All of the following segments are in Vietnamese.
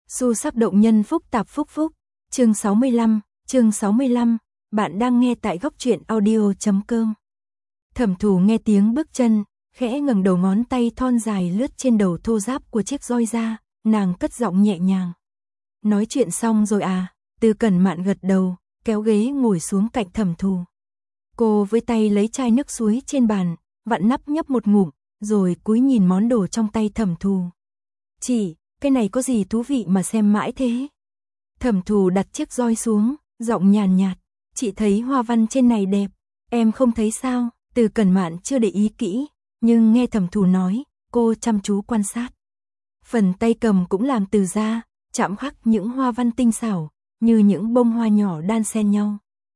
Xu sắc động nhân phúc tạp phúc phúc. Chương 65, bạn đang nghe tại góc truyện audio.com. Thẩm Thù nghe tiếng bước chân, khẽ ngẩng đầu, ngón tay thon dài lướt trên đầu thô ráp của chiếc roi ra, nàng cất giọng nhẹ nhàng. Nói chuyện xong rồi à? Từ Cẩn Mạn gật đầu, kéo ghế ngồi xuống cạnh Thẩm Thù. Cô với tay lấy chai nước suối trên bàn, vặn nắp nhấp một ngụm, rồi cúi nhìn món đồ trong tay Thẩm Thù. Chị, cái này có gì thú vị mà xem mãi thế? Thẩm Thù đặt chiếc roi xuống, giọng nhàn nhạt. Chị thấy hoa văn trên này đẹp, em không thấy sao? Từ Cẩn Mạn chưa để ý kỹ, nhưng nghe Thẩm Thù nói, cô chăm chú quan sát. Phần tay cầm cũng làm từ da, chạm khắc những hoa văn tinh xảo, như những bông hoa nhỏ đan xen nhau.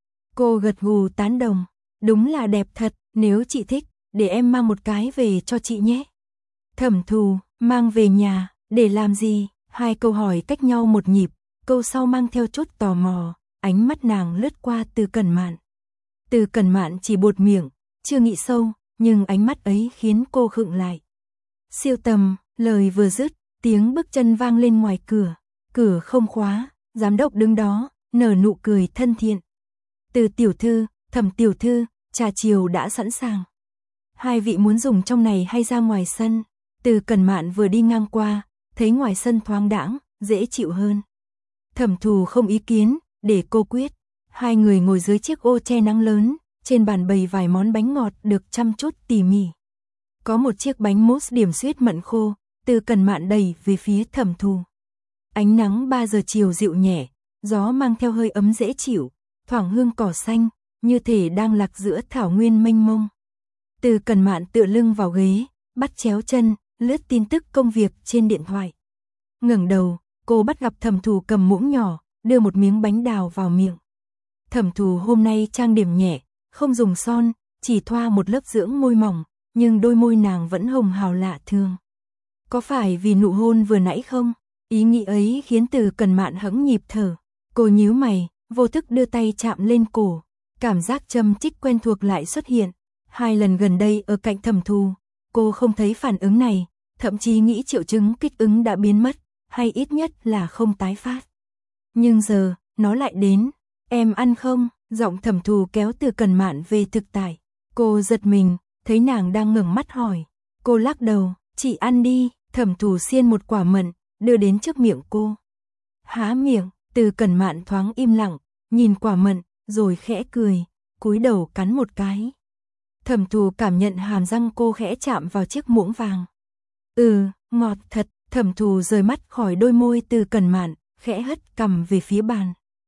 Cô gật gù tán đồng, đúng là đẹp thật, nếu chị thích, để em mang một cái về cho chị nhé. Thẩm Thù, mang về nhà, để làm gì? Hai câu hỏi cách nhau một nhịp, câu sau mang theo chút tò mò, ánh mắt nàng lướt qua Từ Cẩn Mạn. Từ Cẩn Mạn chỉ buột miệng, chưa nghĩ sâu, nhưng ánh mắt ấy khiến cô khựng lại. Siêu tầm, lời vừa dứt, tiếng bước chân vang lên ngoài cửa, cửa không khóa, giám đốc đứng đó, nở nụ cười thân thiện. Từ tiểu thư, Thẩm tiểu thư, trà chiều đã sẵn sàng. Hai vị muốn dùng trong này hay ra ngoài sân? Từ Cẩn Mạn vừa đi ngang qua, thấy ngoài sân thoáng đãng, dễ chịu hơn. Thẩm Thù không ý kiến, để cô quyết. Hai người ngồi dưới chiếc ô che nắng lớn, trên bàn bày vài món bánh ngọt được chăm chút tỉ mỉ. Có một chiếc bánh mousse điểm xuyết mận khô, Từ Cẩn Mạn đẩy về phía Thẩm Thù. Ánh nắng 3 giờ chiều dịu nhẹ, gió mang theo hơi ấm dễ chịu, thoảng hương cỏ xanh, như thể đang lạc giữa thảo nguyên mênh mông. Từ Cẩn Mạn tựa lưng vào ghế, bắt chéo chân, lướt tin tức công việc trên điện thoại. Ngẩng đầu, cô bắt gặp Thẩm Thù cầm muỗng nhỏ, đưa một miếng bánh đào vào miệng. Thẩm Thù hôm nay trang điểm nhẹ, không dùng son, chỉ thoa một lớp dưỡng môi mỏng, nhưng đôi môi nàng vẫn hồng hào lạ thường. Có phải vì nụ hôn vừa nãy không? Ý nghĩ ấy khiến Từ Cẩn Mạn hững nhịp thở. Cô nhíu mày, vô thức đưa tay chạm lên cổ. Cảm giác châm chích quen thuộc lại xuất hiện. 2 lần gần đây ở cạnh Thẩm Thù, cô không thấy phản ứng này, thậm chí nghĩ triệu chứng kích ứng đã biến mất, hay ít nhất là không tái phát. Nhưng giờ, nó lại đến. Em ăn không? Giọng Thẩm Thù kéo Từ Cẩn Mạn về thực tại. Cô giật mình, thấy nàng đang ngẩng mắt hỏi. Cô lắc đầu, chị ăn đi. Thẩm Thù xiên một quả mận, đưa đến trước miệng cô. Há miệng, Từ Cẩn Mạn thoáng im lặng, nhìn quả mận, rồi khẽ cười, cúi đầu cắn một cái. Thẩm Thù cảm nhận hàm răng cô khẽ chạm vào chiếc muỗng vàng. Ngọt thật. Thẩm Thù rời mắt khỏi đôi môi Từ Cẩn Mạn, khẽ hất cằm về phía bàn.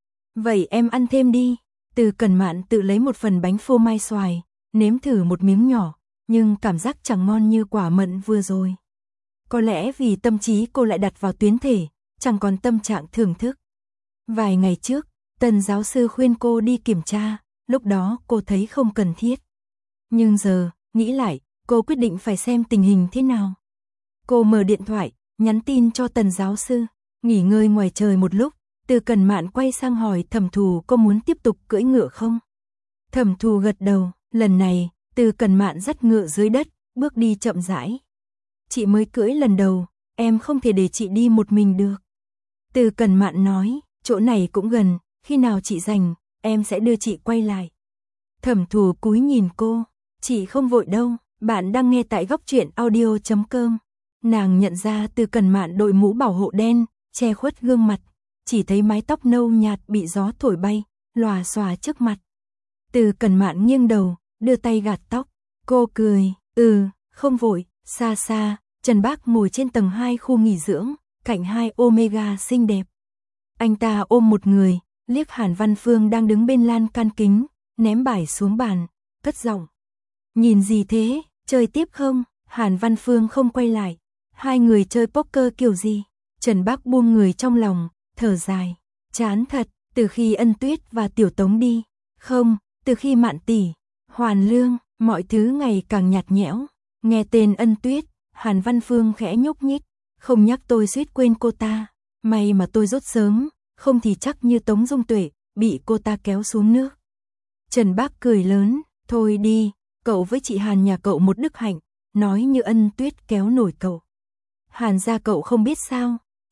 Vậy em ăn thêm đi. Từ Cẩn Mạn tự lấy một phần bánh phô mai xoài, nếm thử một miếng nhỏ, nhưng cảm giác chẳng ngon như quả mận vừa rồi. Có lẽ vì tâm trí cô lại đặt vào tuyến thể, chẳng còn tâm trạng thưởng thức. Vài ngày trước, Tần giáo sư khuyên cô đi kiểm tra, lúc đó cô thấy không cần thiết. Nhưng giờ, nghĩ lại, cô quyết định phải xem tình hình thế nào. Cô mở điện thoại, nhắn tin cho Tần giáo sư, nghỉ ngơi ngoài trời một lúc, Từ Cẩn Mạn quay sang hỏi Thẩm Thù có muốn tiếp tục cưỡi ngựa không? Thẩm Thù gật đầu, lần này, Từ Cẩn Mạn dắt ngựa dưới đất, bước đi chậm rãi. Chị mới cưỡi lần đầu, em không thể để chị đi một mình được. Từ Cẩn Mạn nói, chỗ này cũng gần, khi nào chị rảnh, em sẽ đưa chị quay lại. Thẩm Thù cúi nhìn cô, chị không vội đâu, bạn đang nghe tại góc truyện audio.com. Nàng nhận ra Từ Cẩn Mạn đội mũ bảo hộ đen, che khuất gương mặt, chỉ thấy mái tóc nâu nhạt bị gió thổi bay, lòa xòa trước mặt. Từ Cẩn Mạn nghiêng đầu, đưa tay gạt tóc, cô cười, không vội. Xa xa, Trần Bác ngồi trên tầng 2 khu nghỉ dưỡng, cạnh 2 Omega xinh đẹp. Anh ta ôm một người, liếc Hàn Văn Phương đang đứng bên lan can kính, ném bài xuống bàn, cất giọng. Nhìn gì thế, chơi tiếp không? Hàn Văn Phương không quay lại. Hai người chơi poker kiểu gì? Trần Bác buông người trong lòng, thở dài. Chán thật, từ khi Ân Tuyết và Tiểu Tống đi. Không, từ khi Mạn tỷ, Hoàn Lương, mọi thứ ngày càng nhạt nhẽo. Nghe tên Ân Tuyết, Hàn Văn Phương khẽ nhúc nhích. Không nhắc tôi suýt quên cô ta. May mà tôi rốt sớm, không thì chắc như Tống Dung Tuệ, bị cô ta kéo xuống nước. Trần Bác cười lớn, thôi đi, cậu với chị Hàn nhà cậu một đức hạnh, nói như Ân Tuyết kéo nổi cậu. Hàn gia cậu không biết sao,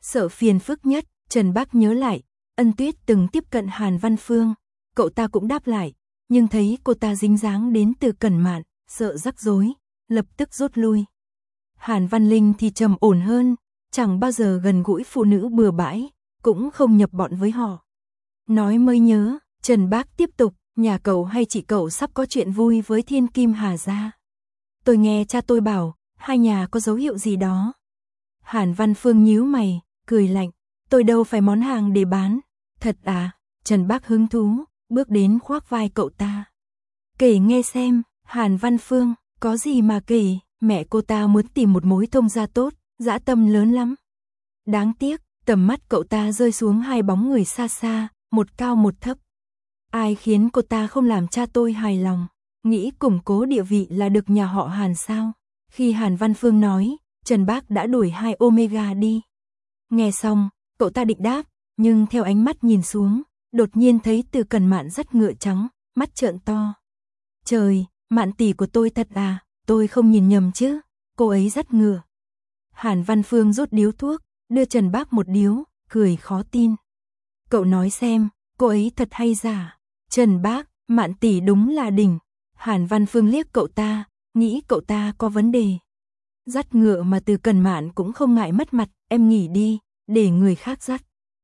Sợ phiền phức nhất, Trần Bác nhớ lại, Ân Tuyết từng tiếp cận Hàn Văn Phương, cậu ta cũng đáp lại, nhưng thấy cô ta dính dáng đến Từ Cẩn Mạn, sợ rắc rối, lập tức rút lui. Hàn Văn Linh thì trầm ổn hơn, chẳng bao giờ gần gũi phụ nữ bừa bãi, cũng không nhập bọn với họ. Nói mới nhớ, Trần Bác tiếp tục, nhà cậu hay chị cậu sắp có chuyện vui với Thiên Kim Hà gia. Tôi nghe cha tôi bảo, hai nhà có dấu hiệu gì đó. Hàn Văn Phương nhíu mày, cười lạnh, tôi đâu phải món hàng để bán. Thật à? Trần Bác hứng thú, bước đến khoác vai cậu ta. Kể nghe xem. Hàn Văn Phương, có gì mà kể, mẹ cô ta muốn tìm một mối thông gia tốt, dã tâm lớn lắm. Đáng tiếc, tầm mắt cậu ta rơi xuống hai bóng người xa xa, một cao một thấp. Ai khiến cô ta không làm cha tôi hài lòng, nghĩ củng cố địa vị là được nhà họ Hàn sao? Khi Hàn Văn Phương nói, Trần Bác đã đuổi hai Omega đi. Nghe xong, cậu ta định đáp, nhưng theo ánh mắt nhìn xuống, đột nhiên thấy Từ Cẩn Mạn dắt ngựa trắng, mắt trợn to. Trời, Mạn tỷ của tôi thật à, tôi không nhìn nhầm chứ, cô ấy dắt ngựa. Hàn Văn Phương rút điếu thuốc, đưa Trần Bác một điếu, cười khó tin. Cậu nói xem, cô ấy thật hay giả? Trần Bác, Mạn tỷ đúng là đỉnh. Hàn Văn Phương liếc cậu ta, nghĩ cậu ta có vấn đề. Dắt ngựa mà Từ Cẩn Mạn cũng không ngại mất mặt, em nghỉ đi, để người khác dắt.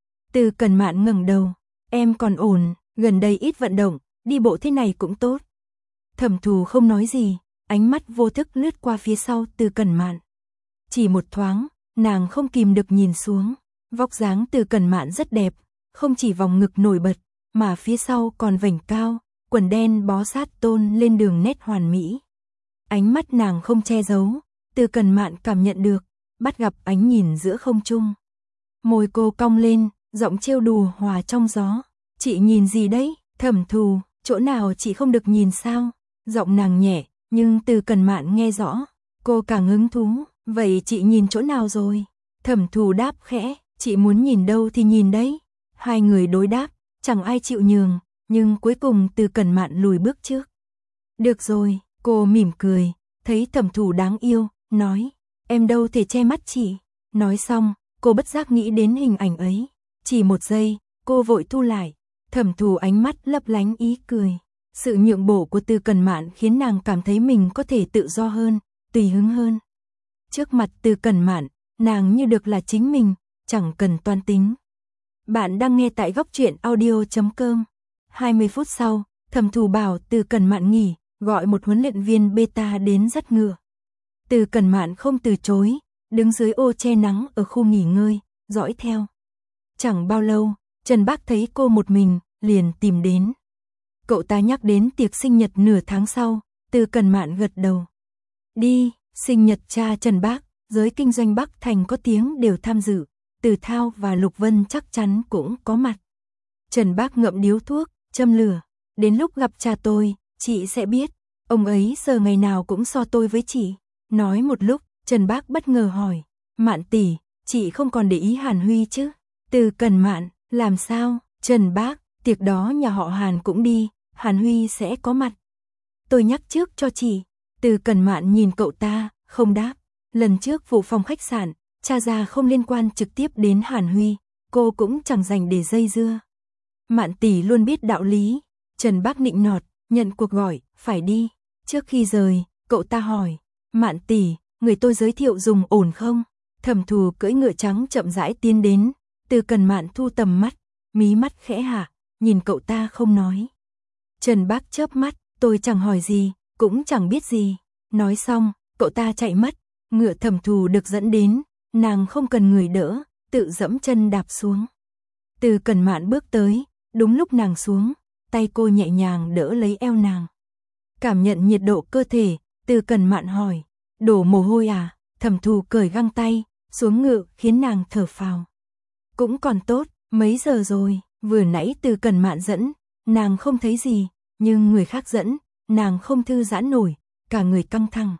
Từ Cẩn Mạn ngẩng đầu, em còn ổn, gần đây ít vận động, đi bộ thế này cũng tốt. Thẩm Thù không nói gì, ánh mắt vô thức lướt qua phía sau Từ Cẩn Mạn. Chỉ một thoáng, nàng không kìm được nhìn xuống, vóc dáng Từ Cẩn Mạn rất đẹp, không chỉ vòng ngực nổi bật, mà phía sau còn vành cao, quần đen bó sát tôn lên đường nét hoàn mỹ. Ánh mắt nàng không che giấu, Từ Cẩn Mạn cảm nhận được, bắt gặp ánh nhìn giữa không trung. Môi cô cong lên, giọng trêu đùa hòa trong gió. Chị nhìn gì đấy? Thẩm Thù, chỗ nào chị không được nhìn sao? Giọng nàng nhẹ, nhưng Từ Cẩn Mạn nghe rõ. Cô càng hứng thú, vậy chị nhìn chỗ nào rồi? Thẩm Thù đáp khẽ, chị muốn nhìn đâu thì nhìn đấy. Hai người đối đáp, chẳng ai chịu nhường, nhưng cuối cùng Từ Cẩn Mạn lùi bước trước. Được rồi, cô mỉm cười, thấy Thẩm Thù đáng yêu, nói, em đâu thể che mắt chị. Nói xong, cô bất giác nghĩ đến hình ảnh ấy. Chỉ một giây, cô vội thu lại. Thẩm Thù ánh mắt lấp lánh ý cười. Sự nhượng bộ của Từ Cẩn Mạn khiến nàng cảm thấy mình có thể tự do hơn, tùy hứng hơn. Trước mặt Từ Cẩn Mạn, nàng như được là chính mình, chẳng cần toan tính. Bạn đang nghe tại góc truyện audio.com. 20 phút sau, Thẩm Thù bảo Từ Cẩn Mạn nghỉ, gọi một huấn luyện viên beta đến dắt ngựa. Từ Cẩn Mạn không từ chối, đứng dưới ô che nắng ở khu nghỉ ngơi, dõi theo. Chẳng bao lâu, Trần Bác thấy cô một mình, liền tìm đến. Cậu ta nhắc đến tiệc sinh nhật nửa tháng sau, Từ Cẩn Mạn gật đầu. Đi, sinh nhật cha Trần Bác, giới kinh doanh Bắc Thành có tiếng đều tham dự, Từ Thao và Lục Vân chắc chắn cũng có mặt. Trần Bác ngậm điếu thuốc, châm lửa. Đến lúc gặp cha tôi, chị sẽ biết, ông ấy giờ ngày nào cũng so tôi với chị. Nói một lúc, Trần Bác bất ngờ hỏi, Mạn tỷ, chị không còn để ý Hàn Huy chứ? Từ Cẩn Mạn, làm sao? Trần Bác, tiệc đó nhà họ Hàn cũng đi, Hàn Huy sẽ có mặt. Tôi nhắc trước cho chị. Từ Cẩn Mạn nhìn cậu ta, không đáp. Lần trước vụ phòng khách sạn, cha già không liên quan trực tiếp đến Hàn Huy, cô cũng chẳng dành để dây dưa. Mạn tỷ luôn biết đạo lý. Trần Bác nịnh nọt, nhận cuộc gọi, phải đi. Trước khi rời, cậu ta hỏi, Mạn tỷ, người tôi giới thiệu dùng ổn không? Thẩm Thù cưỡi ngựa trắng chậm rãi tiến đến. Từ Cẩn Mạn thu tầm mắt, mí mắt khẽ hạ, nhìn cậu ta không nói. Trần Bác chớp mắt, tôi chẳng hỏi gì, cũng chẳng biết gì. Nói xong, cậu ta chạy mất, ngựa Thẩm Thù được dẫn đến, nàng không cần người đỡ, tự dẫm chân đạp xuống. Từ Cẩn Mạn bước tới, đúng lúc nàng xuống, tay cô nhẹ nhàng đỡ lấy eo nàng. Cảm nhận nhiệt độ cơ thể, Từ Cẩn Mạn hỏi, đổ mồ hôi à? Thẩm Thù cởi găng tay, xuống ngựa khiến nàng thở phào. Cũng còn tốt, mấy giờ rồi? Vừa nãy Từ Cẩn Mạn dẫn, nàng không thấy gì, nhưng người khác dẫn, nàng không thư giãn nổi, cả người căng thẳng.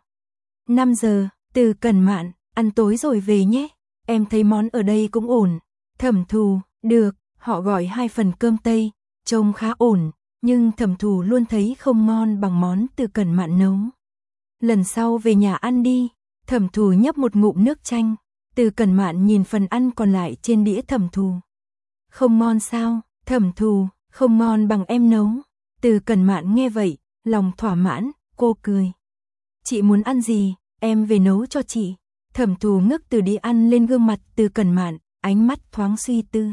5 giờ, Từ Cẩn Mạn, ăn tối rồi về nhé, em thấy món ở đây cũng ổn. Thẩm Thù, được, họ gọi 2 phần cơm tây, trông khá ổn, nhưng Thẩm Thù luôn thấy không ngon bằng món Từ Cẩn Mạn nấu. Lần sau về nhà ăn đi. Thẩm Thù nhấp một ngụm nước chanh, Từ Cẩn Mạn nhìn phần ăn còn lại trên đĩa Thẩm Thù. Không ngon sao? Thẩm Thù, không ngon bằng em nấu. Từ Cẩn Mạn nghe vậy, lòng thỏa mãn, cô cười. Chị muốn ăn gì, em về nấu cho chị. Thẩm Thù ngước từ đĩa ăn lên gương mặt Từ Cẩn Mạn, ánh mắt thoáng suy tư.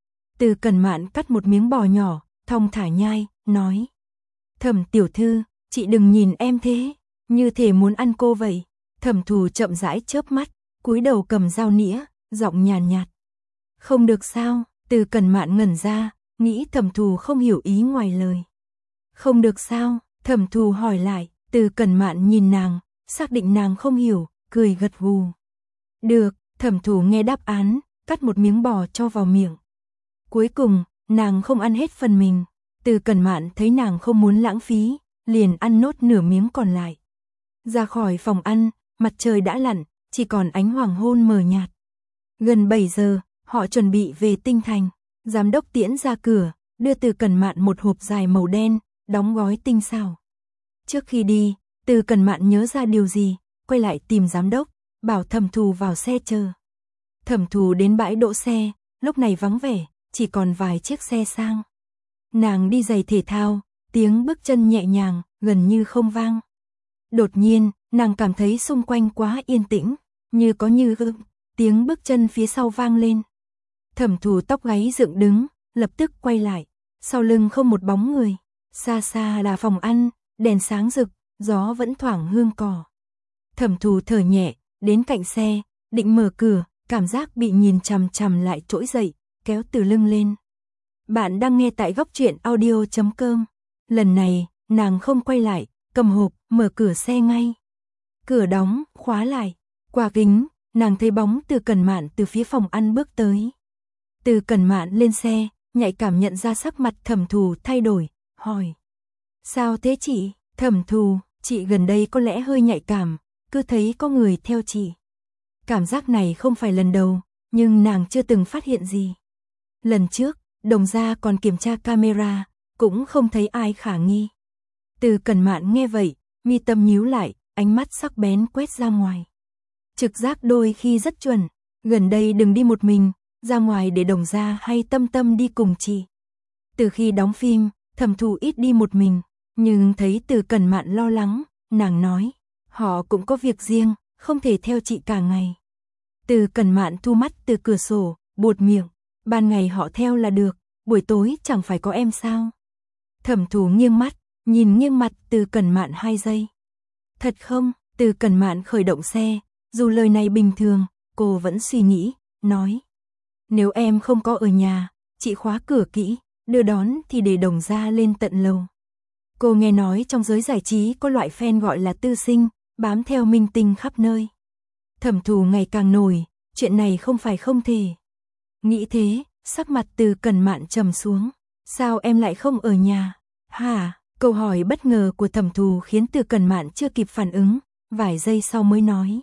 Từ Cẩn Mạn cắt một miếng bò nhỏ, thong thả nhai, nói. Thẩm tiểu thư, chị đừng nhìn em thế, như thể muốn ăn cô vậy. Thẩm Thù chậm rãi chớp mắt, cúi đầu cầm dao nĩa, giọng nhàn nhạt. Không được sao? Từ Cẩn Mạn ngẩn ra, nghĩ Thẩm Thù không hiểu ý ngoài lời. Không được sao? Thẩm Thù hỏi lại. Từ Cẩn Mạn nhìn nàng, xác định nàng không hiểu, cười gật gù. Được, Thẩm Thù nghe đáp án, cắt một miếng bò cho vào miệng. Cuối cùng, nàng không ăn hết phần mình. Từ Cẩn Mạn thấy nàng không muốn lãng phí, liền ăn nốt nửa miếng còn lại. Ra khỏi phòng ăn, mặt trời đã lặn, chỉ còn ánh hoàng hôn mờ nhạt. Gần 7 giờ, họ chuẩn bị về Tinh Thành. Giám đốc tiễn ra cửa, đưa Từ Cẩn Mạn một hộp dài màu đen, đóng gói tinh xảo. Trước khi đi, Từ Cẩn Mạn nhớ ra điều gì, quay lại tìm giám đốc, bảo Thẩm Thù vào xe chờ. Thẩm Thù đến bãi đỗ xe, lúc này vắng vẻ, chỉ còn vài chiếc xe sang. Nàng đi giày thể thao, tiếng bước chân nhẹ nhàng, gần như không vang. Đột nhiên, nàng cảm thấy xung quanh quá yên tĩnh, như có như không, tiếng bước chân phía sau vang lên. Thẩm Thù tóc gáy dựng đứng, lập tức quay lại, sau lưng không một bóng người, xa xa là phòng ăn, đèn sáng rực, gió vẫn thoảng hương cỏ. Thẩm Thù thở nhẹ, đến cạnh xe, định mở cửa, cảm giác bị nhìn chằm chằm lại trỗi dậy, kéo từ lưng lên. Bạn đang nghe tại góc truyện audio.com. Lần này, nàng không quay lại, cầm hộp, mở cửa xe ngay. Cửa đóng, khóa lại. Qua kính, nàng thấy bóng Từ Cẩn Mạn từ phía phòng ăn bước tới. Từ Cẩn Mạn lên xe, nhạy cảm nhận ra sắc mặt Thẩm Thù thay đổi, hỏi. Sao thế chị? Thẩm Thù, chị gần đây có lẽ hơi nhạy cảm, cứ thấy có người theo chị. Cảm giác này không phải lần đầu, nhưng nàng chưa từng phát hiện gì. Lần trước, Đồng gia còn kiểm tra camera, cũng không thấy ai khả nghi. Từ Cẩn Mạn nghe vậy, mi tâm nhíu lại, ánh mắt sắc bén quét ra ngoài. Trực giác đôi khi rất chuẩn, gần đây đừng đi một mình, ra ngoài để Đồng gia hay Tâm Tâm đi cùng chị. Từ khi đóng phim, Thẩm Thù ít đi một mình, nhưng thấy Từ Cẩn Mạn lo lắng, nàng nói, họ cũng có việc riêng, không thể theo chị cả ngày. Từ Cẩn Mạn thu mắt từ cửa sổ, buột miệng, ban ngày họ theo là được, buổi tối chẳng phải có em sao? Thẩm Thù nghiêng mắt, nhìn nghiêng mặt Từ Cẩn Mạn 2 giây. Thật không? Từ Cẩn Mạn khởi động xe, dù lời này bình thường, cô vẫn suy nghĩ, nói. Nếu em không có ở nhà, chị khóa cửa kỹ, đưa đón thì để Đồng gia lên tận lầu. Cô nghe nói trong giới giải trí có loại fan gọi là tư sinh, bám theo minh tinh khắp nơi. Thẩm Thù ngày càng nổi, chuyện này không phải không thể. Nghĩ thế, sắc mặt Từ Cẩn Mạn trầm xuống. Sao em lại không ở nhà? Hả? Câu hỏi bất ngờ của Thẩm Thù khiến Từ Cẩn Mạn chưa kịp phản ứng, vài giây sau mới nói.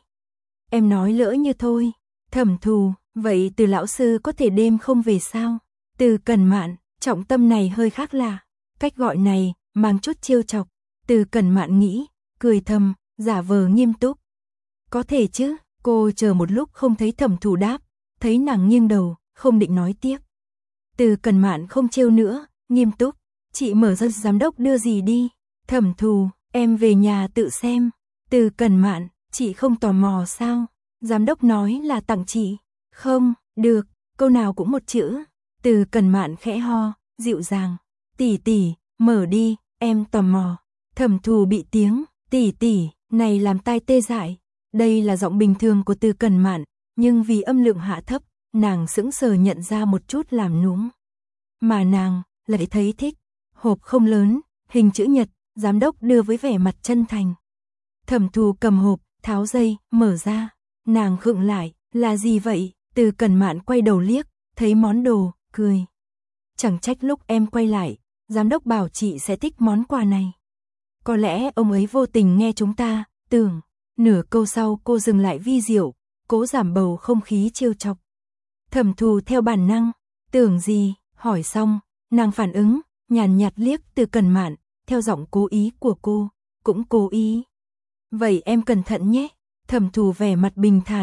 Em nói lỡ như thôi. Thẩm Thù, vậy Từ lão sư có thể đêm không về sao? Từ Cẩn Mạn, trọng tâm này hơi khác lạ. Cách gọi này, mang chút trêu chọc. Từ Cẩn Mạn nghĩ, cười thầm, giả vờ nghiêm túc. Có thể chứ, cô chờ một lúc không thấy Thẩm Thù đáp, thấy nàng nghiêng đầu, không định nói tiếp. Từ Cẩn Mạn không trêu nữa, nghiêm túc, chị mở ra giám đốc đưa gì đi. Thẩm Thù, em về nhà tự xem. Từ Cẩn Mạn, chị không tò mò sao? Giám đốc nói là tặng chị. Không, được, câu nào cũng một chữ. Từ Cẩn Mạn khẽ ho, dịu dàng. Tỷ tỷ, mở đi, em tò mò. Thẩm Thù bị tiếng tỷ tỷ này làm tai tê dại. Đây là giọng bình thường của Từ Cẩn Mạn, nhưng vì âm lượng hạ thấp, nàng sững sờ nhận ra một chút làm nũng. Mà nàng lại thấy thích. Hộp không lớn, hình chữ nhật, giám đốc đưa với vẻ mặt chân thành. Thẩm Thù cầm hộp, tháo dây, mở ra. Nàng khựng lại, là gì vậy? Từ Cẩn Mạn quay đầu liếc, thấy món đồ, cười. Chẳng trách lúc em quay lại, giám đốc bảo chị sẽ thích món quà này. Có lẽ ông ấy vô tình nghe chúng ta, tưởng. Nửa câu sau cô dừng lại vi diệu, cố giảm bầu không khí trêu chọc. Thẩm Thù theo bản năng, tưởng gì, hỏi xong, nàng phản ứng, nhàn nhạt liếc Từ Cẩn Mạn, theo giọng cố ý của cô, cũng cố ý. Vậy em cẩn thận nhé. Thẩm Thù vẻ mặt bình thản,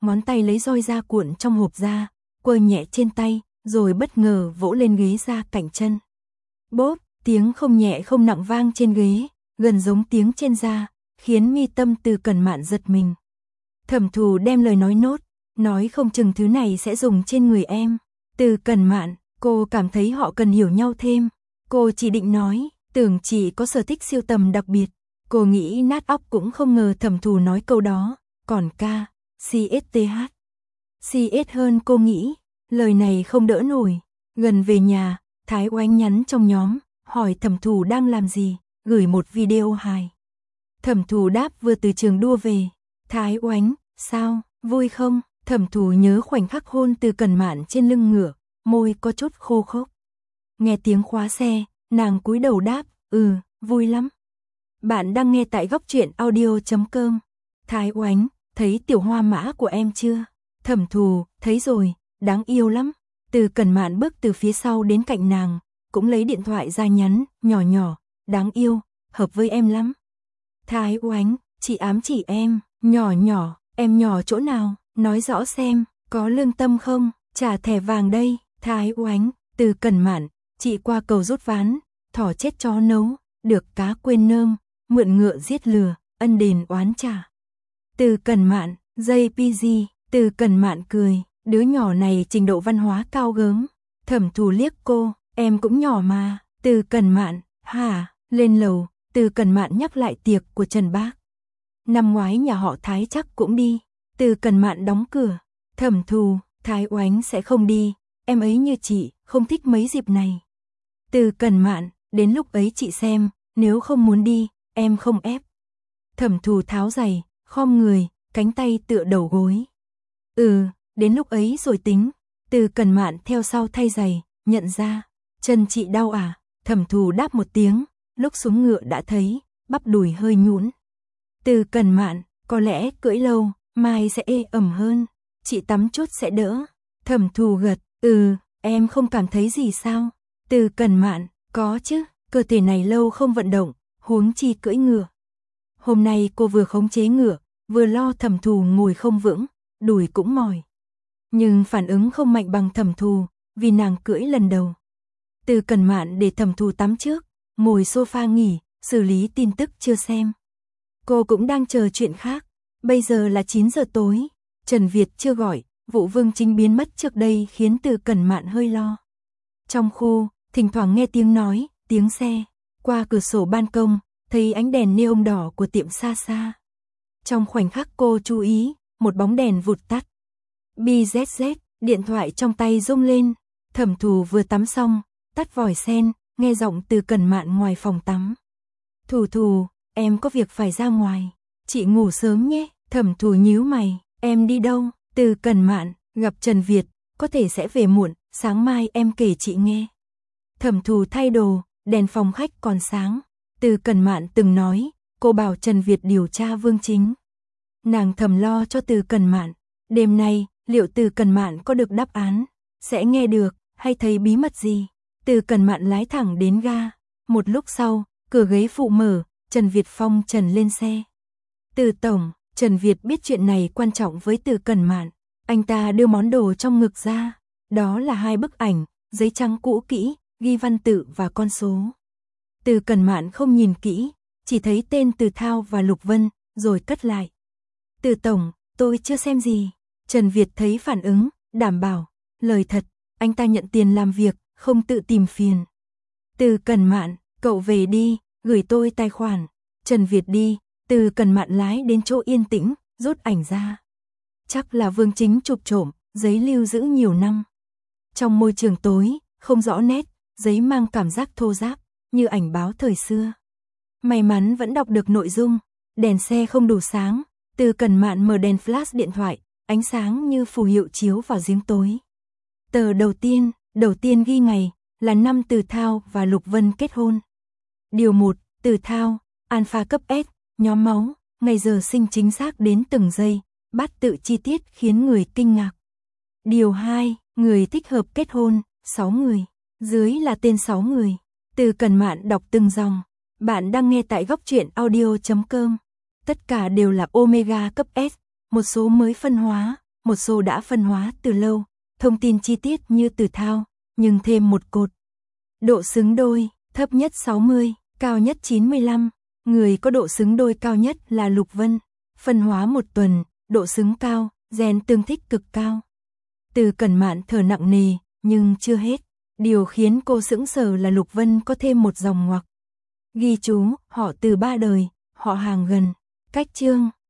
ngón tay lấy roi da cuộn trong hộp da, quơ nhẹ trên tay, rồi bất ngờ vỗ lên ghế da cạnh chân. Bốp, tiếng không nhẹ không nặng vang trên ghế, gần giống tiếng trên da, khiến mi tâm Từ Cẩn Mạn giật mình. Thẩm Thù đem lời nói nốt, nói không chừng thứ này sẽ dùng trên người em. Từ Cẩn Mạn, cô cảm thấy họ cần hiểu nhau thêm. Cô chỉ định nói, tưởng chị có sở thích siêu tầm đặc biệt. Cô nghĩ nát óc cũng không ngờ Thẩm Thù nói câu đó, còn ca, CSTH. CS hơn cô nghĩ, lời này không đỡ nổi. Gần về nhà, Thái Oánh nhắn trong nhóm, hỏi Thẩm Thù đang làm gì, gửi một video hài. Thẩm Thù đáp vừa từ trường đua về. Thái Oánh, sao, vui không? Thẩm Thù nhớ khoảnh khắc hôn Từ Cẩn Mạn trên lưng ngựa, môi có chút khô khốc. Nghe tiếng khóa xe, nàng cúi đầu đáp, vui lắm. Bạn đang nghe tại góc truyện audio.com. Thái Oánh, thấy tiểu hoa mã của em chưa? Thẩm Thù, thấy rồi, đáng yêu lắm. Từ Cẩn Mạn bước từ phía sau đến cạnh nàng, cũng lấy điện thoại ra nhắn, nhỏ, đáng yêu, hợp với em lắm. Thái Oánh, chị ám chỉ em, nhỏ, em nhỏ chỗ nào, nói rõ xem, có lương tâm không, trả thẻ vàng đây. Thái Oánh, Từ Cẩn Mạn, chị qua cầu rút ván, thỏ chết chó nấu, được cá quên nơm, mượn ngựa giết lừa, ân đền oán trả. Từ Cẩn Mạn, JPG, Từ Cẩn Mạn cười, đứa nhỏ này trình độ văn hóa cao gớm. Thẩm Thù liếc cô, em cũng nhỏ mà. Từ Cẩn Mạn, hả? Lên lầu, Từ Cẩn Mạn nhắc lại tiệc của Trần Bác. Năm ngoái nhà họ Thái chắc cũng đi. Từ Cẩn Mạn đóng cửa. Thẩm Thù, Thái Oánh sẽ không đi, em ấy như chị, không thích mấy dịp này. Từ Cẩn Mạn, đến lúc ấy chị xem, nếu không muốn đi, em không ép. Thẩm Thù tháo giày, khom người, cánh tay tựa đầu gối. Đến lúc ấy rồi tính. Từ Cẩn Mạn theo sau thay giày, nhận ra, chân chị đau à? Thẩm Thù đáp một tiếng, lúc xuống ngựa đã thấy, bắp đùi hơi nhũn. Từ Cẩn Mạn, có lẽ cưỡi lâu, mai sẽ ê ẩm hơn, chị tắm chút sẽ đỡ. Thẩm Thù gật, em không cảm thấy gì sao? Từ Cẩn Mạn, có chứ, cơ thể này lâu không vận động, huống chi cưỡi ngựa. Hôm nay cô vừa khống chế ngựa, vừa lo Thẩm Thù ngồi không vững, đùi cũng mỏi. Nhưng phản ứng không mạnh bằng Thẩm Thù, vì nàng cưỡi lần đầu. Từ Cẩn Mạn để Thẩm Thù tắm trước, ngồi sofa nghỉ, xử lý tin tức chưa xem. Cô cũng đang chờ chuyện khác, bây giờ là 9 giờ tối, Trần Việt chưa gọi, vụ Vương Chính biến mất trước đây khiến Từ Cẩn Mạn hơi lo. Trong khu, thỉnh thoảng nghe tiếng nói, tiếng xe, qua cửa sổ ban công, thấy ánh đèn neon đỏ của tiệm xa xa. Trong khoảnh khắc cô chú ý, một bóng đèn vụt tắt. BZZ, điện thoại trong tay rung lên, Thẩm Thù vừa tắm xong, tắt vòi sen, nghe giọng Từ Cẩn Mạn ngoài phòng tắm. Thù, em có việc phải ra ngoài, chị ngủ sớm nhé. Thẩm Thù nhíu mày, em đi đâu? Từ Cẩn Mạn, gặp Trần Việt, có thể sẽ về muộn, sáng mai em kể chị nghe. Thẩm Thù thay đồ, đèn phòng khách còn sáng. Từ Cẩn Mạn từng nói, cô bảo Trần Việt điều tra Vương Chính. Nàng thầm lo cho Từ Cẩn Mạn, đêm nay, liệu Từ Cẩn Mạn có được đáp án, sẽ nghe được, hay thấy bí mật gì? Từ Cẩn Mạn lái thẳng đến ga. Một lúc sau, cửa ghế phụ mở, Trần Việt phong trần lên xe. Từ tổng, Trần Việt biết chuyện này quan trọng với Từ Cẩn Mạn. Anh ta đưa món đồ trong ngực ra. Đó là 2 bức ảnh, giấy trắng cũ kỹ, ghi văn tự và con số. Từ Cẩn Mạn không nhìn kỹ, chỉ thấy tên Từ Thao và Lục Vân, rồi cất lại. Từ tổng, tôi chưa xem gì. Trần Việt thấy phản ứng, đảm bảo, lời thật, anh ta nhận tiền làm việc, không tự tìm phiền. Từ Cẩn Mạn, cậu về đi, gửi tôi tài khoản. Trần Việt đi, Từ Cẩn Mạn lái đến chỗ yên tĩnh, rút ảnh ra. Chắc là Vương Chính chụp trộm, giấy lưu giữ nhiều năm. Trong môi trường tối, không rõ nét, giấy mang cảm giác thô ráp, như ảnh báo thời xưa. May mắn vẫn đọc được nội dung, đèn xe không đủ sáng, Từ Cẩn Mạn mở đèn flash điện thoại, ánh sáng như phù hiệu chiếu vào giếng tối. Tờ đầu tiên ghi ngày, là năm Từ Thao và Lục Vân kết hôn. Điều 1, Từ Thao, alpha cấp S, nhóm máu, ngày giờ sinh chính xác đến từng giây, bát tự chi tiết khiến người kinh ngạc. Điều 2, người thích hợp kết hôn, 6 người, dưới là tên 6 người. Từ Cẩn Mạn đọc từng dòng, bạn đang nghe tại góc truyện audio.com. Tất cả đều là Omega cấp S, một số mới phân hóa, một số đã phân hóa từ lâu, thông tin chi tiết như từ thao, nhưng thêm một cột. Độ xứng đôi, thấp nhất 60, cao nhất 95. Người có độ xứng đôi cao nhất là Lục Vân. Phân hóa 1 tuần, độ xứng cao, gen tương thích cực cao. Từ Cẩn Mạn thở nặng nề, nhưng chưa hết. Điều khiến cô sững sờ là Lục Vân có thêm một dòng ngoặc. Ghi chú, họ từ 3 đời, họ hàng gần, cách chương.